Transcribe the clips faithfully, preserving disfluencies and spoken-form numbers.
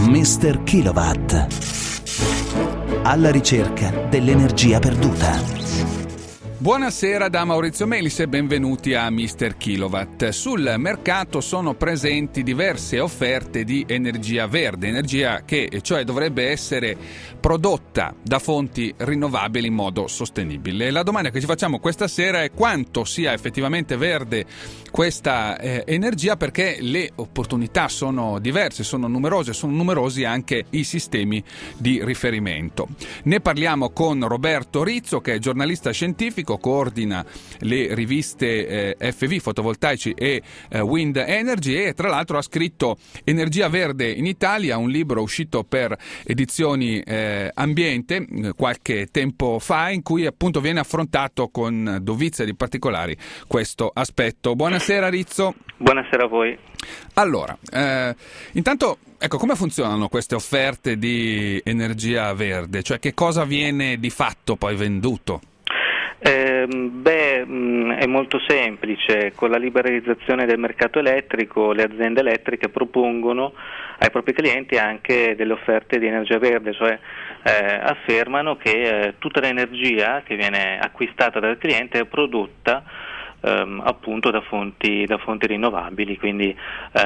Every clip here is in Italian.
mister Kilowatt. Alla ricerca dell'energia perduta. Buonasera da Maurizio Melis e benvenuti a mister Kilowatt. Sul mercato sono presenti diverse offerte di energia verde, energia che cioè dovrebbe essere prodotta da fonti rinnovabili in modo sostenibile. La domanda che ci facciamo questa sera è quanto sia effettivamente verde questa eh, energia, perché le opportunità sono diverse, sono numerose, sono numerosi anche i sistemi di riferimento. Ne parliamo con Roberto Rizzo, che è giornalista scientifico, coordina le riviste eh, F V Fotovoltaici e eh, Wind Energy e tra l'altro ha scritto Energia Verde in Italia, un libro uscito per edizioni eh, Ambiente eh, qualche tempo fa, in cui appunto viene affrontato con dovizia di particolari questo aspetto. Buonasera Rizzo. Buonasera a voi. Allora, eh, intanto ecco, come funzionano queste offerte di energia verde? Cioè che cosa viene di fatto poi venduto? Eh, beh, mh, è molto semplice. Con la liberalizzazione del mercato elettrico le aziende elettriche propongono ai propri clienti anche delle offerte di energia verde, cioè eh, affermano che eh, tutta l'energia che viene acquistata dal cliente è prodotta ehm, appunto da fonti, da fonti rinnovabili, quindi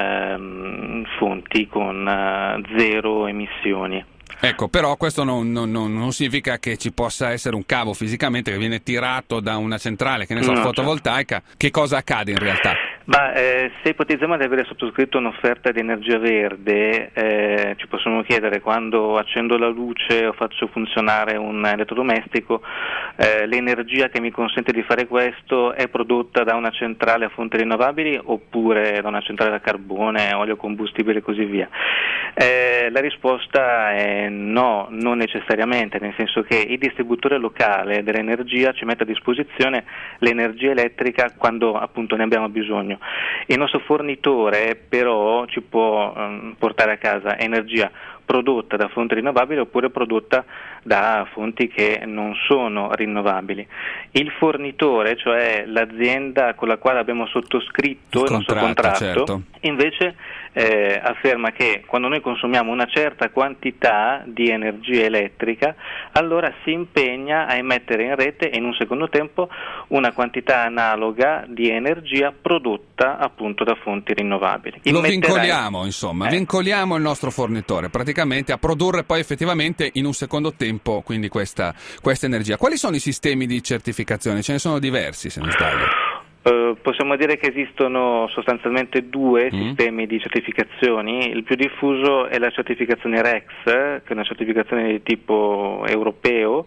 ehm, fonti con eh, zero emissioni. Ecco, però questo non, non, non significa che ci possa essere un cavo fisicamente che viene tirato da una centrale, che ne so, no, fotovoltaica. Certo. Che cosa accade in realtà? Ma eh, se ipotizziamo di avere sottoscritto un'offerta di energia verde, eh, ci possiamo chiedere, quando accendo la luce o faccio funzionare un elettrodomestico, eh, l'energia che mi consente di fare questo è prodotta da una centrale a fonti rinnovabili oppure da una centrale a carbone, olio combustibile e così via? Eh, la risposta è no, non necessariamente, nel senso che il distributore locale dell'energia ci mette a disposizione l'energia elettrica quando appunto ne abbiamo bisogno. Il nostro fornitore però ci può um, portare a casa energia prodotta da fonti rinnovabili oppure prodotta da fonti che non sono rinnovabili. Il fornitore, cioè l'azienda con la quale abbiamo sottoscritto il, il nostro contratto, certo. invece eh, afferma che quando noi consumiamo una certa quantità di energia elettrica, allora si impegna a emettere in rete in un secondo tempo una quantità analoga di energia prodotta appunto da fonti rinnovabili. Lo vincoliamo, insomma, eh. vincoliamo il nostro fornitore praticamente a produrre poi effettivamente in un secondo tempo quindi questa, questa energia. Quali sono i sistemi di certificazione? Ce ne sono diversi, se non sbaglio. Uh, possiamo dire che esistono sostanzialmente due mm. sistemi di certificazioni. Il più diffuso è la certificazione R E X, che è una certificazione di tipo europeo.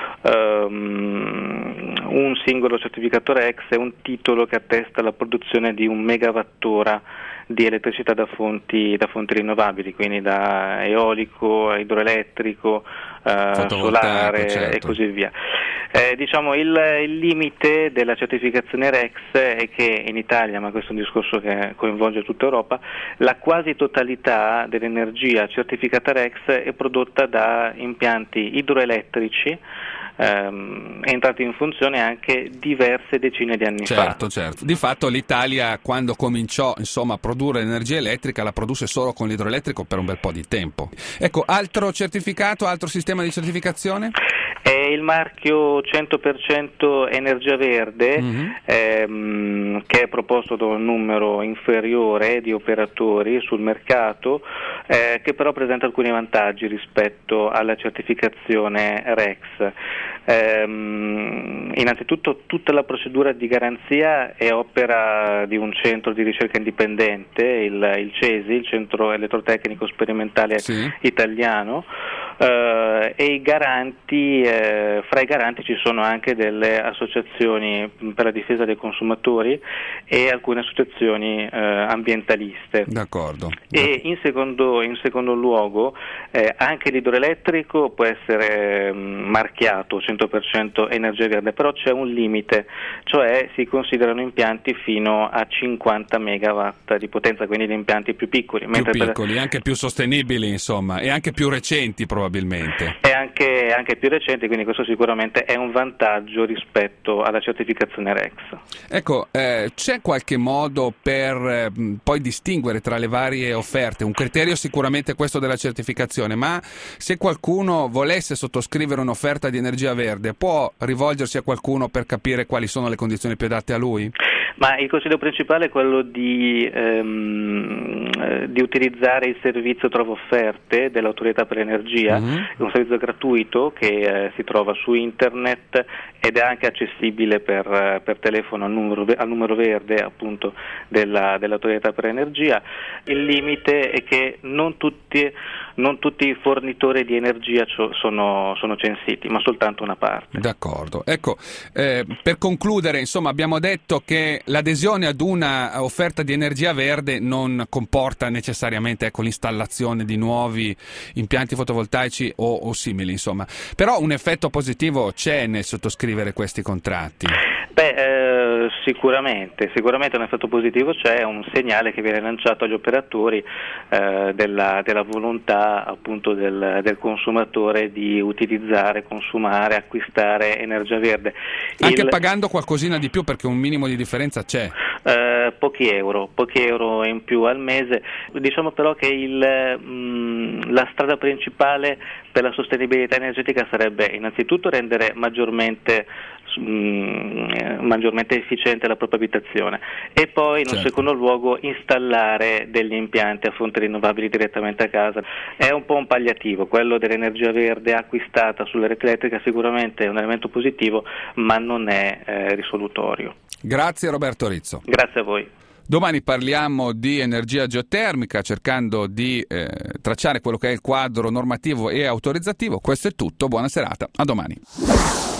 Um, un singolo certificato R E X è un titolo che attesta la produzione di un megawattora di elettricità da fonti, da fonti rinnovabili, quindi da eolico, idroelettrico, uh, solare, certo. e così via. Eh, diciamo il, il limite della certificazione R E X è che in Italia, ma questo è un discorso che coinvolge tutta Europa, la quasi totalità dell'energia certificata R E X è prodotta da impianti idroelettrici ehm, entrati in funzione anche diverse decine di anni certo, fa. Certo, certo. Di fatto l'Italia, quando cominciò insomma a produrre energia elettrica, la produsse solo con l'idroelettrico per un bel po' di tempo. Ecco, altro certificato, altro sistema di certificazione? È il marchio cento per cento energia verde, mm-hmm. ehm, che è proposto da un numero inferiore di operatori sul mercato, eh, che però presenta alcuni vantaggi rispetto alla certificazione R E X. Ehm, innanzitutto tutta la procedura di garanzia è opera di un centro di ricerca indipendente, il, il CESI, il Centro Elettrotecnico Sperimentale sì. Italiano, eh, e i garanti, eh, fra i garanti ci sono anche delle associazioni per la difesa dei consumatori e alcune associazioni eh, ambientaliste. D'accordo. E in secondo, in secondo luogo eh, anche l'idroelettrico può essere mh, marchiato cento per cento energia verde, però c'è un limite, cioè si considerano impianti fino a cinquanta megawatt di potenza, quindi gli impianti più piccoli. Più piccoli, per... anche più sostenibili insomma, e anche più recenti probabilmente. E anche anche, anche più recenti, quindi questo sicuramente è un vantaggio rispetto alla certificazione R E X. Ecco, eh, c'è qualche modo per eh, poi distinguere tra le varie offerte? Un criterio sicuramente questo della certificazione, ma se qualcuno volesse sottoscrivere un'offerta di energia verde, può rivolgersi a qualcuno per capire quali sono le condizioni più adatte a lui? Ma il consiglio principale è quello di, ehm, di utilizzare il servizio Trova Offerte dell'Autorità per l'Energia, mm-hmm. È un servizio gratuito che eh, si trova su internet ed è anche accessibile per, per telefono al numero, al numero verde appunto della, dell'Autorità per l'Energia. Il limite è che non tutti, non tutti i fornitori di energia sono, sono censiti, ma soltanto una parte. D'accordo. Ecco, eh, per concludere, insomma, abbiamo detto che l'adesione ad una offerta di energia verde non comporta necessariamente ecco, l'installazione di nuovi impianti fotovoltaici o, o simili, insomma. Però un effetto positivo c'è nel sottoscrivere questi contratti. Beh, eh, sicuramente, sicuramente un effetto positivo c'è, un segnale che viene lanciato agli operatori eh, della, della volontà appunto del, del consumatore di utilizzare, consumare, acquistare energia verde. Anche Il, pagando qualcosina di più, perché un minimo di differenza c'è. Eh, pochi euro, pochi euro in più al mese. Diciamo però che il, mh, la strada principale per la sostenibilità energetica sarebbe innanzitutto rendere maggiormente mh, maggiormente efficiente la propria abitazione e poi in un certo. secondo luogo installare degli impianti a fonti rinnovabili direttamente a casa. È un po' un palliativo, quello dell'energia verde acquistata sulla rete elettrica sicuramente è un elemento positivo, ma non è eh, risolutorio. Grazie Roberto Rizzo. Grazie a voi. Domani parliamo di energia geotermica, cercando di eh, tracciare quello che è il quadro normativo e autorizzativo. Questo è tutto, buona serata, a domani.